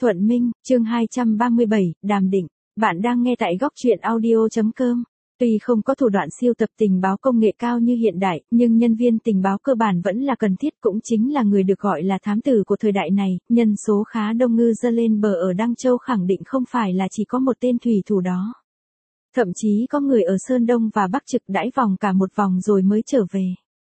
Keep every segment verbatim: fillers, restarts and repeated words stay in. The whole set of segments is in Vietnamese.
Thuận Minh, chương hai trăm ba mươi bảy, Đàm Định. Bạn đang nghe tại góc truyện audio chấm com. Tuy không có thủ đoạn siêu tập tình báo công nghệ cao như hiện đại, nhưng nhân viên tình báo cơ bản vẫn là cần thiết, cũng chính là người được gọi là thám tử của thời đại này. Nhân số khá đông ngư dơ lên bờ ở Đăng Châu khẳng định không phải là chỉ có một tên thủy thủ đó. Thậm chí có người ở Sơn Đông và Bắc Trực đãi vòng cả một vòng rồi mới trở về.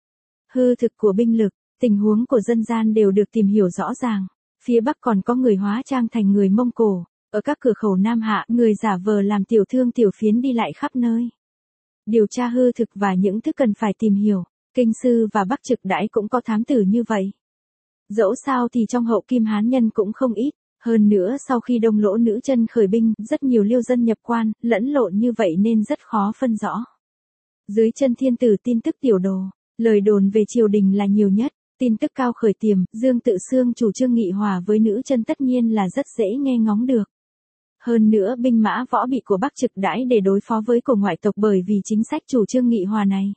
Hư thực của binh lực, tình huống của dân gian đều được tìm hiểu rõ ràng. Phía Bắc còn có người hóa trang thành người Mông Cổ, ở các cửa khẩu Nam Hạ, người giả vờ làm tiểu thương tiểu phiến đi lại khắp nơi. Điều tra hư thực và những thứ cần phải tìm hiểu, Kinh Sư và Bắc Trực đãi cũng có thám tử như vậy. Dẫu sao thì trong hậu Kim Hán nhân cũng không ít, hơn nữa sau khi Đông Lỗ nữ chân khởi binh, rất nhiều liêu dân nhập quan, lẫn lộn như vậy nên rất khó phân rõ. Dưới chân thiên tử tin tức tiểu đồ, lời đồn về triều đình là nhiều nhất. Tin tức cao khởi tiềm, Dương Tự Xương chủ trương nghị hòa với nữ chân tất nhiên là rất dễ nghe ngóng được. Hơn nữa binh mã võ bị của Bắc Trực đãi để đối phó với cổ ngoại tộc bởi vì chính sách chủ trương nghị hòa này.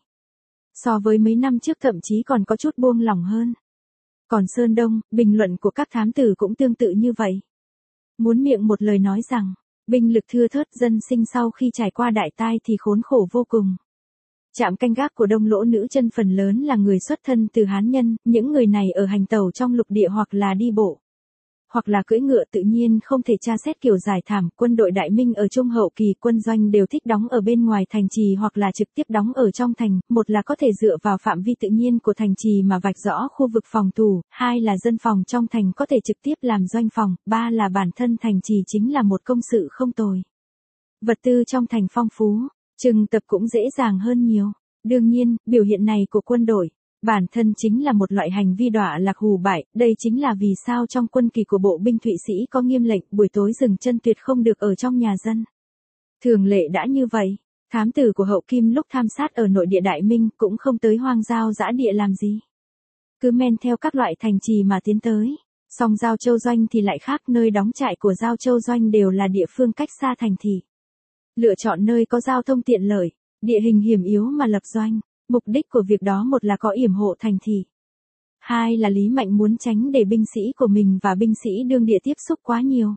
So với mấy năm trước thậm chí còn có chút buông lỏng hơn. Còn Sơn Đông, bình luận của các thám tử cũng tương tự như vậy. Muốn miệng một lời nói rằng, binh lực thưa thớt, dân sinh sau khi trải qua đại tai thì khốn khổ vô cùng. Trạm canh gác của Đông Lỗ nữ chân phần lớn là người xuất thân từ Hán nhân, những người này ở hành tẩu trong lục địa hoặc là đi bộ, hoặc là cưỡi ngựa, tự nhiên không thể tra xét kiểu giải thảm. Quân đội Đại Minh ở trung hậu kỳ quân doanh đều thích đóng ở bên ngoài thành trì hoặc là trực tiếp đóng ở trong thành, một là có thể dựa vào phạm vi tự nhiên của thành trì mà vạch rõ khu vực phòng thủ, hai là dân phòng trong thành có thể trực tiếp làm doanh phòng, ba là bản thân thành trì chính là một công sự không tồi. Vật tư trong thành phong phú, trừng tập cũng dễ dàng hơn nhiều. Đương nhiên, biểu hiện này của quân đội, bản thân chính là một loại hành vi đọa lạc hù bại, đây chính là vì sao trong quân kỳ của bộ binh Thụy Sĩ có nghiêm lệnh buổi tối dừng chân tuyệt không được ở trong nhà dân. Thường lệ đã như vậy, thám tử của hậu Kim lúc tham sát ở nội địa Đại Minh cũng không tới hoang giao dã địa làm gì. Cứ men theo các loại thành trì mà tiến tới. Song Giao Châu Doanh thì lại khác, nơi đóng trại của Giao Châu Doanh đều là địa phương cách xa thành thị. Lựa chọn nơi có giao thông tiện lợi, địa hình hiểm yếu mà lập doanh, mục đích của việc đó một là có yểm hộ thành thị. Hai là Lý Mạnh muốn tránh để binh sĩ của mình và binh sĩ đương địa tiếp xúc quá nhiều.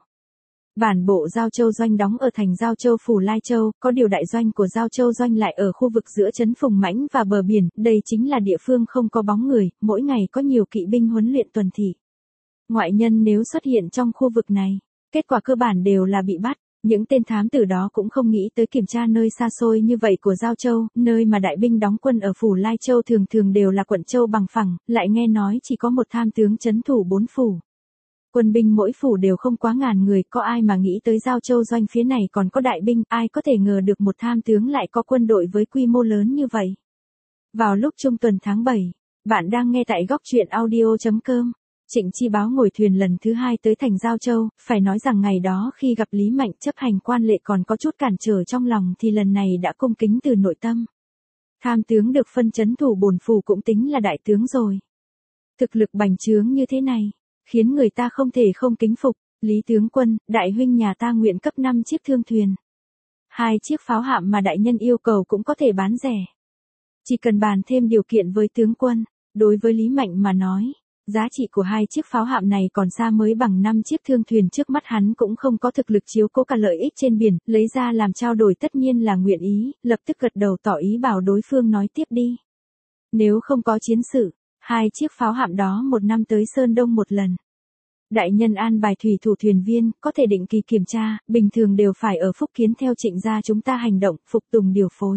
Bản bộ Giao Châu Doanh đóng ở thành Giao Châu Phủ Lai Châu, có điều đại doanh của Giao Châu Doanh lại ở khu vực giữa trấn Phùng Mãnh và bờ biển, đây chính là địa phương không có bóng người, mỗi ngày có nhiều kỵ binh huấn luyện tuần thị. Ngoại nhân nếu xuất hiện trong khu vực này, kết quả cơ bản đều là bị bắt. Những tên thám tử đó cũng không nghĩ tới kiểm tra nơi xa xôi như vậy của Giao Châu, nơi mà đại binh đóng quân ở Phủ Lai Châu thường thường đều là quận châu bằng phẳng, lại nghe nói chỉ có một tham tướng trấn thủ bốn phủ. Quân binh mỗi phủ đều không quá ngàn người, có ai mà nghĩ tới Giao Châu Doanh phía này còn có đại binh, ai có thể ngờ được một tham tướng lại có quân đội với quy mô lớn như vậy. Vào lúc trung tuần tháng bảy, bạn đang nghe tại góc truyện audio chấm com. Trịnh Chi Báo ngồi thuyền lần thứ hai tới thành Giao Châu, phải nói rằng ngày đó khi gặp Lý Mạnh chấp hành quan lệ còn có chút cản trở trong lòng thì lần này đã cung kính từ nội tâm. Tham tướng được phân trấn thủ bổn phủ cũng tính là đại tướng rồi. Thực lực bành trướng như thế này, khiến người ta không thể không kính phục. Lý tướng quân, đại huynh nhà ta nguyện cấp năm chiếc thương thuyền. Hai chiếc pháo hạm mà đại nhân yêu cầu cũng có thể bán rẻ. Chỉ cần bàn thêm điều kiện với tướng quân, đối với Lý Mạnh mà nói. Giá trị của hai chiếc pháo hạm này còn xa mới bằng năm chiếc thương thuyền trước mắt, hắn cũng không có thực lực chiếu cố cả lợi ích trên biển, lấy ra làm trao đổi tất nhiên là nguyện ý, lập tức gật đầu tỏ ý bảo đối phương nói tiếp đi. Nếu không có chiến sự, hai chiếc pháo hạm đó một năm tới Sơn Đông một lần. Đại nhân an bài thủy thủ thuyền viên, có thể định kỳ kiểm tra, bình thường đều phải ở Phúc Kiến theo Trịnh gia chúng ta hành động, phục tùng điều phối.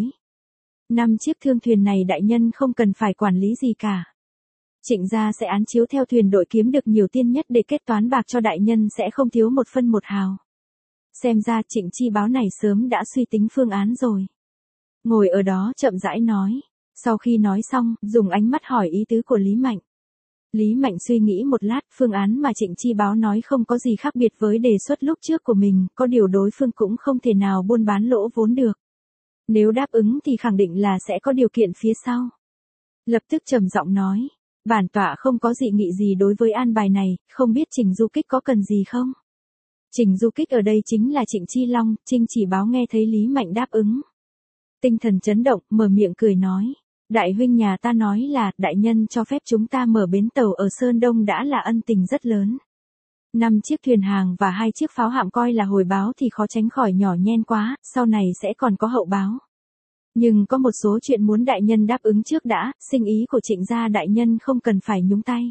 Năm chiếc thương thuyền này đại nhân không cần phải quản lý gì cả. Trịnh gia sẽ án chiếu theo thuyền đội kiếm được nhiều tiền nhất để kết toán bạc cho đại nhân, sẽ không thiếu một phân một hào. Xem ra Trịnh Chi Báo này sớm đã suy tính phương án rồi. Ngồi ở đó chậm rãi nói. Sau khi nói xong, dùng ánh mắt hỏi ý tứ của Lý Mạnh. Lý Mạnh suy nghĩ một lát, phương án mà Trịnh Chi Báo nói không có gì khác biệt với đề xuất lúc trước của mình, có điều đối phương cũng không thể nào buôn bán lỗ vốn được. Nếu đáp ứng thì khẳng định là sẽ có điều kiện phía sau. Lập tức trầm giọng nói. Bản tọa không có dị nghị gì đối với an bài này, không biết Trình Du Kích có cần gì không? Trình Du Kích ở đây chính là Trịnh Chi Long. Trinh Chỉ Báo nghe thấy Lý Mạnh đáp ứng. Tinh thần chấn động, mở miệng cười nói. Đại huynh nhà ta nói là, đại nhân cho phép chúng ta mở bến tàu ở Sơn Đông đã là ân tình rất lớn. Năm chiếc thuyền hàng và hai chiếc pháo hạm coi là hồi báo thì khó tránh khỏi nhỏ nhen quá, sau này sẽ còn có hậu báo. Nhưng có một số chuyện muốn đại nhân đáp ứng trước đã, sinh ý của Trịnh gia đại nhân không cần phải nhúng tay.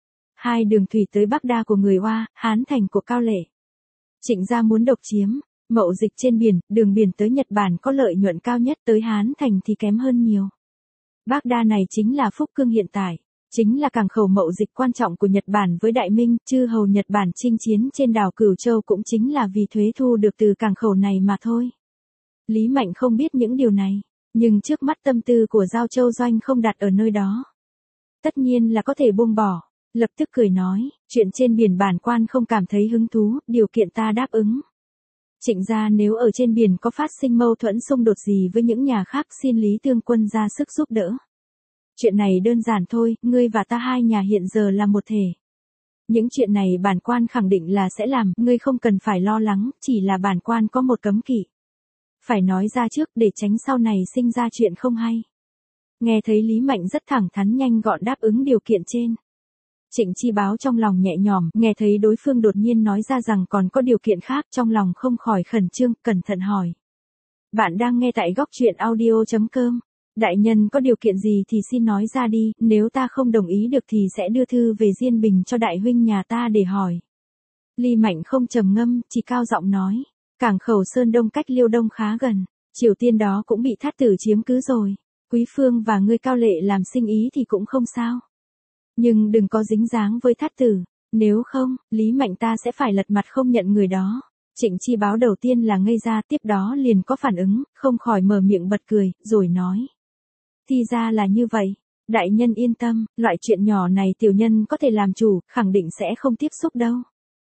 Hai đường thủy tới Bắc Đa của người Hoa, Hán Thành của Cao Lệ. Trịnh gia muốn độc chiếm, mậu dịch trên biển, đường biển tới Nhật Bản có lợi nhuận cao nhất, tới Hán Thành thì kém hơn nhiều. Bắc Đa này chính là Phúc Cương hiện tại, chính là cảng khẩu mậu dịch quan trọng của Nhật Bản với Đại Minh, chư hầu Nhật Bản chinh chiến trên đảo Cửu Châu cũng chính là vì thuế thu được từ cảng khẩu này mà thôi. Lý Mạnh không biết những điều này, nhưng trước mắt tâm tư của Giao Châu Doanh không đặt ở nơi đó. Tất nhiên là có thể buông bỏ, lập tức cười nói, chuyện trên biển bản quan không cảm thấy hứng thú, điều kiện ta đáp ứng. Trịnh gia nếu ở trên biển có phát sinh mâu thuẫn xung đột gì với những nhà khác xin Lý Tương Quân ra sức giúp đỡ. Chuyện này đơn giản thôi, ngươi và ta hai nhà hiện giờ là một thể. Những chuyện này bản quan khẳng định là sẽ làm, ngươi không cần phải lo lắng, chỉ là bản quan có một cấm kỵ. Phải nói ra trước để tránh sau này sinh ra chuyện không hay. Nghe thấy Lý Mạnh rất thẳng thắn nhanh gọn đáp ứng điều kiện trên. Trịnh Chi Báo trong lòng nhẹ nhõm, nghe thấy đối phương đột nhiên nói ra rằng còn có điều kiện khác trong lòng không khỏi khẩn trương, cẩn thận hỏi. Bạn đang nghe tại góc truyện audio chấm com. Đại nhân có điều kiện gì thì xin nói ra đi, nếu ta không đồng ý được thì sẽ đưa thư về Diên Bình cho đại huynh nhà ta để hỏi. Lý Mạnh không trầm ngâm, chỉ cao giọng nói. Cảng khẩu Sơn Đông cách Liêu Đông khá gần, Triều Tiên đó cũng bị Thát Tử chiếm cứ rồi. Quý Phương và ngươi Cao Lệ làm sinh ý thì cũng không sao. Nhưng đừng có dính dáng với Thát Tử, nếu không, Lý Mạnh ta sẽ phải lật mặt không nhận người đó. Trịnh Chi Báo đầu tiên là ngây ra, tiếp đó liền có phản ứng, không khỏi mở miệng bật cười, rồi nói. Thì ra là như vậy, đại nhân yên tâm, loại chuyện nhỏ này tiểu nhân có thể làm chủ, khẳng định sẽ không tiếp xúc đâu.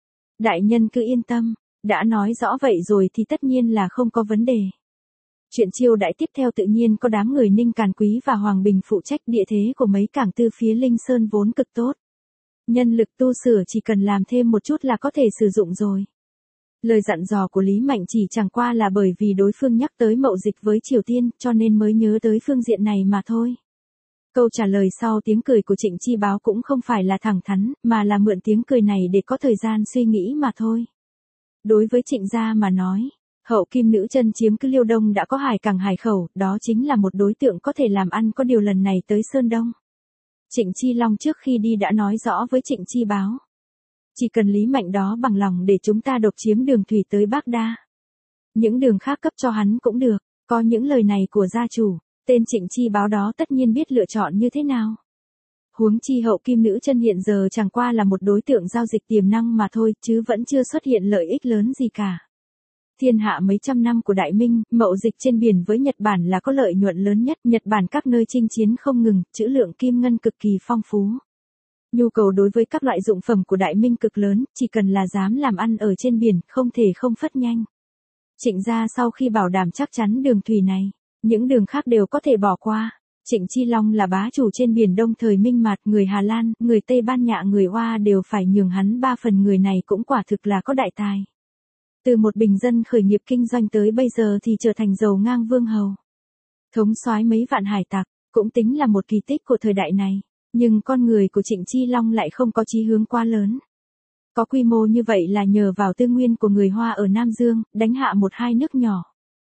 Đại nhân cứ yên tâm, đã nói rõ vậy rồi thì tất nhiên là không có vấn đề. Chuyện chiêu đãi tiếp theo tự nhiên có đám người Ninh Càn Quý và Hoàng Bình phụ trách, địa thế của mấy cảng tư phía Linh Sơn vốn cực tốt. Nhân lực tu sửa chỉ cần làm thêm một chút là có thể sử dụng rồi. Lời dặn dò của Lý Mạnh chỉ chẳng qua là bởi vì đối phương nhắc tới mậu dịch với Triều Tiên cho nên mới nhớ tới phương diện này mà thôi. Câu trả lời sau tiếng cười của Trịnh Chi Báo cũng không phải là thẳng thắn, mà là mượn tiếng cười này để có thời gian suy nghĩ mà thôi. Đối với Trịnh gia mà nói, hậu kim nữ chân chiếm cứ Liêu Đông đã có hải cảng hải khẩu, đó chính là một đối tượng có thể làm ăn, có điều lần này tới Sơn Đông. Trịnh Chi Long trước khi đi đã nói rõ với Trịnh Chi Báo. Chỉ cần Lý Mạnh đó bằng lòng để chúng ta độc chiếm đường thủy tới Bắc Đa. Những đường khác cấp cho hắn cũng được, có những lời này của gia chủ, tên Trịnh Chi Báo đó tất nhiên biết lựa chọn như thế nào. Huống chi hậu kim nữ chân hiện giờ chẳng qua là một đối tượng giao dịch tiềm năng mà thôi, chứ vẫn chưa xuất hiện lợi ích lớn gì cả. Thiên hạ mấy trăm năm của Đại Minh, mậu dịch trên biển với Nhật Bản là có lợi nhuận lớn nhất, Nhật Bản các nơi chinh chiến không ngừng, trữ lượng kim ngân cực kỳ phong phú. Nhu cầu đối với các loại dụng phẩm của Đại Minh cực lớn, chỉ cần là dám làm ăn ở trên biển, không thể không phất nhanh. Trịnh gia sau khi bảo đảm chắc chắn đường thủy này, những đường khác đều có thể bỏ qua. Trịnh Chi Long là bá chủ trên biển Đông thời Minh Mạt, người Hà Lan, người Tây Ban Nhạ, người Hoa đều phải nhường hắn ba phần, người này cũng quả thực là có đại tài. Từ một bình dân khởi nghiệp kinh doanh tới bây giờ thì trở thành giàu ngang vương hầu. Thống soái mấy vạn hải tặc, cũng tính là một kỳ tích của thời đại này. Nhưng con người của Trịnh Chi Long lại không có chí hướng quá lớn. Có quy mô như vậy là nhờ vào tư nguyên của người Hoa ở Nam Dương, đánh hạ một hai nước nhỏ.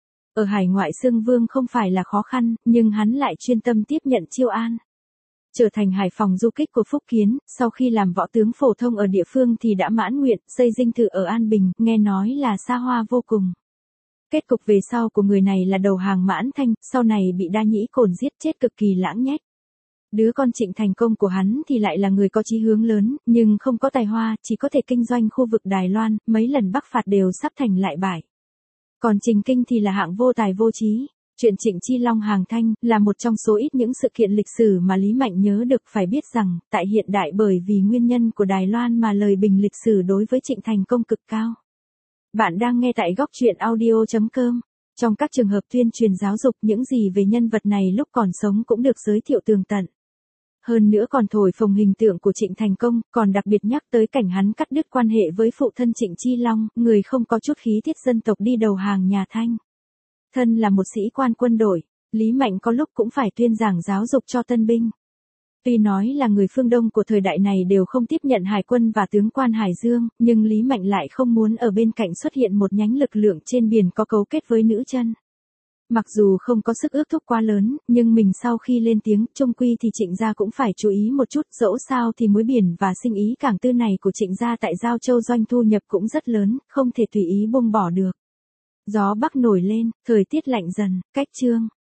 Ở hải ngoại xưng vương không phải là khó khăn, nhưng hắn lại chuyên tâm tiếp nhận chiêu an. Trở thành Hải Phòng du kích của Phúc Kiến, sau khi làm võ tướng phổ thông ở địa phương thì đã mãn nguyện, xây dinh thự ở An Bình, nghe nói là xa hoa vô cùng. Kết cục về sau của người này là đầu hàng Mãn Thanh, sau này bị Đa Nhĩ Cổn giết chết cực kỳ lãng nhách. Đứa con Trịnh Thành Công của hắn thì lại là người có chí hướng lớn, nhưng không có tài hoa, chỉ có thể kinh doanh khu vực Đài Loan, mấy lần bắc phạt đều sắp thành lại bại. Còn Trình Kinh thì là hạng vô tài vô trí. Chuyện Trịnh Chi Long hàng thanh là một trong số ít những sự kiện lịch sử mà Lý Mạnh nhớ được. Phải biết rằng, tại hiện đại bởi vì nguyên nhân của Đài Loan mà lời bình lịch sử đối với Trịnh Thành Công cực cao. Bạn đang nghe tại góc truyện audio chấm com. Trong các trường hợp tuyên truyền giáo dục, những gì về nhân vật này lúc còn sống cũng được giới thiệu tường tận. Hơn nữa còn thổi phồng hình tượng của Trịnh Thành Công, còn đặc biệt nhắc tới cảnh hắn cắt đứt quan hệ với phụ thân Trịnh Chi Long, người không có chút khí tiết dân tộc đi đầu hàng nhà Thanh. Thân là một sĩ quan quân đội, Lý Mạnh có lúc cũng phải tuyên giảng giáo dục cho tân binh. Tuy nói là người phương Đông của thời đại này đều không tiếp nhận hải quân và tướng quan Hải Dương, nhưng Lý Mạnh lại không muốn ở bên cạnh xuất hiện một nhánh lực lượng trên biển có cấu kết với nữ chân. Mặc dù không có sức ước thúc quá lớn, nhưng mình sau khi lên tiếng, chung quy thì Trịnh gia cũng phải chú ý một chút, dẫu sao thì muối biển và sinh ý cảng tư này của Trịnh gia tại Giao Châu doanh thu nhập cũng rất lớn, không thể tùy ý buông bỏ được. Gió bắc nổi lên, thời tiết lạnh dần, cách chương.